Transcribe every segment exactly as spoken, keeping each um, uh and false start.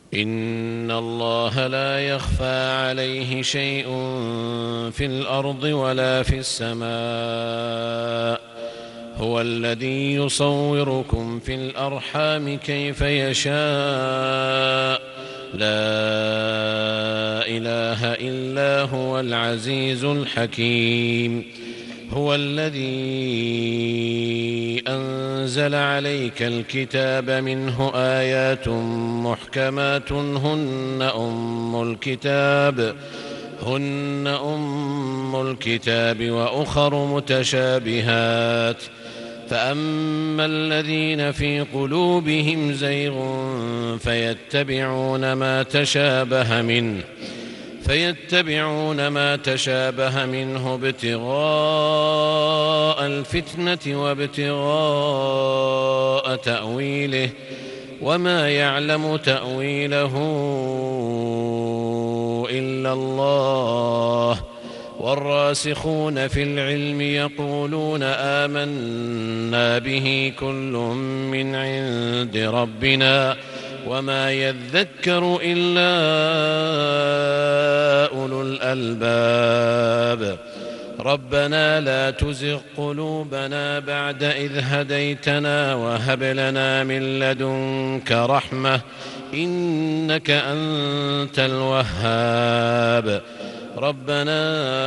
إن الله لا يخفى عليه شيء في الأرض ولا في السماء. هو الذي يصوركم في الأرحام كيف يشاء. لا إله إلا هو العزيز الحكيم. هو الذي أنزل عليك الكتاب منه آيات محكمات هن أم الكتاب هن أم الكتاب وأخر متشابهات فأما الذين في قلوبهم زيغ فيتبعون ما تشابه منه فيتبعون ما تشابه منه ابتغاء الفتنة وابتغاء تأويله وما يعلم تأويله إلا الله. والراسخون في العلم يقولون آمنا به كل من عند ربنا وما يذكر إلا أولو الألباب. ربنا لا تزغ قلوبنا بعد إذ هديتنا وهب لنا من لدنك رحمة إنك أنت الوهاب. ربنا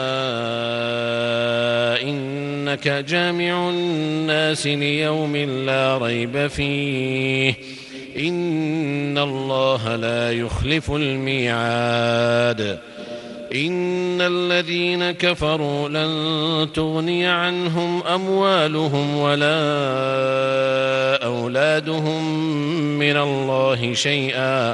إنك جامع الناس ليوم لا ريب فيه إن الله لا يخلف الميعاد. إن الذين كفروا لن تغني عنهم أموالهم ولا أولادهم من الله شيئا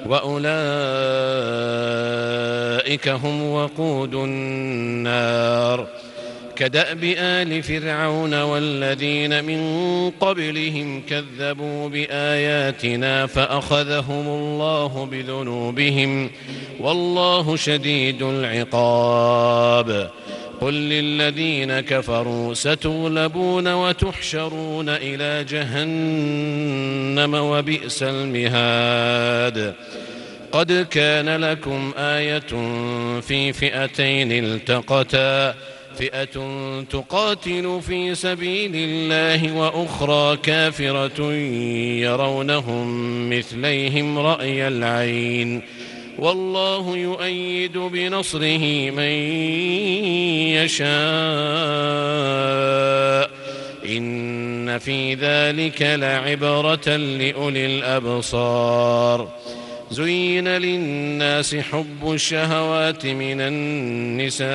وأولئك هم وقود النار. كدأب آل فرعون والذين من قبلهم كذبوا بآياتنا فأخذهم الله بذنوبهم والله شديد العقاب. قل للذين كفروا ستغلبون وتحشرون إلى جهنم وبئس المهاد. قد كان لكم آية في فئتين التقتا فئة تقاتل في سبيل الله وأخرى كافرة يرونهم مثليهم رأي العين والله يؤيد بنصره من يشاء إن في ذلك لعبرة لأولي الأبصار. زين للناس حب الشهوات من النساء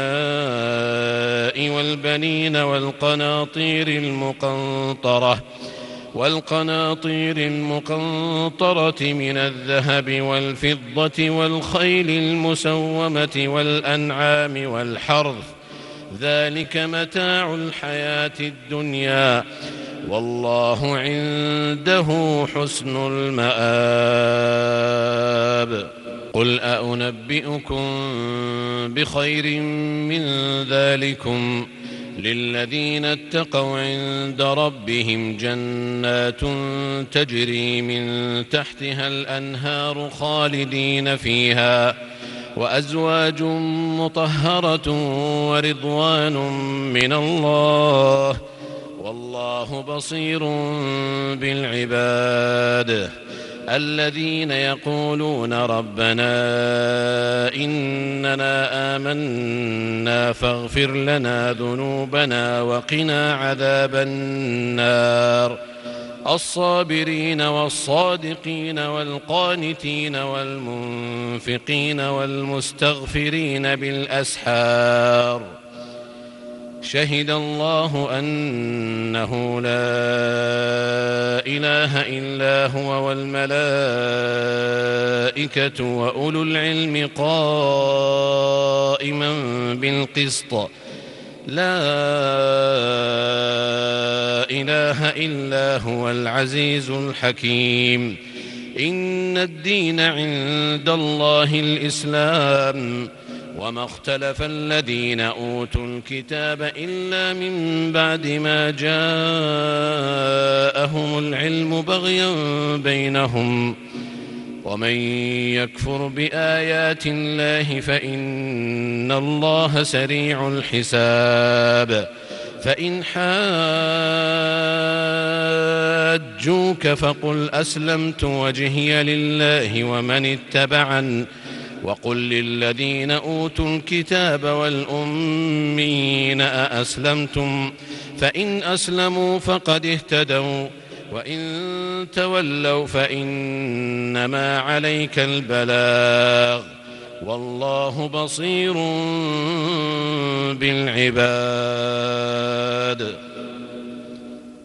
والبنين والقناطير المقنطرة والقناطير المقنطرة من الذهب والفضة والخيل المسومة والأنعام والحرث ذلك متاع الحياة الدنيا والله عنده حسن المآب. قل أنبئكم بخير من ذلكم للذين اتقوا عند ربهم جنات تجري من تحتها الأنهار خالدين فيها وأزواج مطهرة ورضوان من الله والله بصير بالعباد. الذين يقولون ربنا إننا آمنا فاغفر لنا ذنوبنا وقنا عذاب النار. الصابرين والصادقين والقانتين والمنفقين والمستغفرين بالأسحار. شهد الله أنه لا إله إلا هو والملائكة وأولو العلم قائما بالقسط لا إله إلا هو العزيز الحكيم. إن الدين عند الله الإسلام وما اختلف الذين أوتوا الكتاب إلا من بعد ما جاءهم العلم بغيا بينهم ومن يكفر بآيات الله فإن الله سريع الحساب فإن حاجوك فقل أسلمت وجهي لله ومن اتبعن وقل للذين أوتوا الكتاب والأمين أأسلمتم فإن أسلموا فقد اهتدوا وإن تولوا فإنما عليك البلاغ والله بصير بالعباد.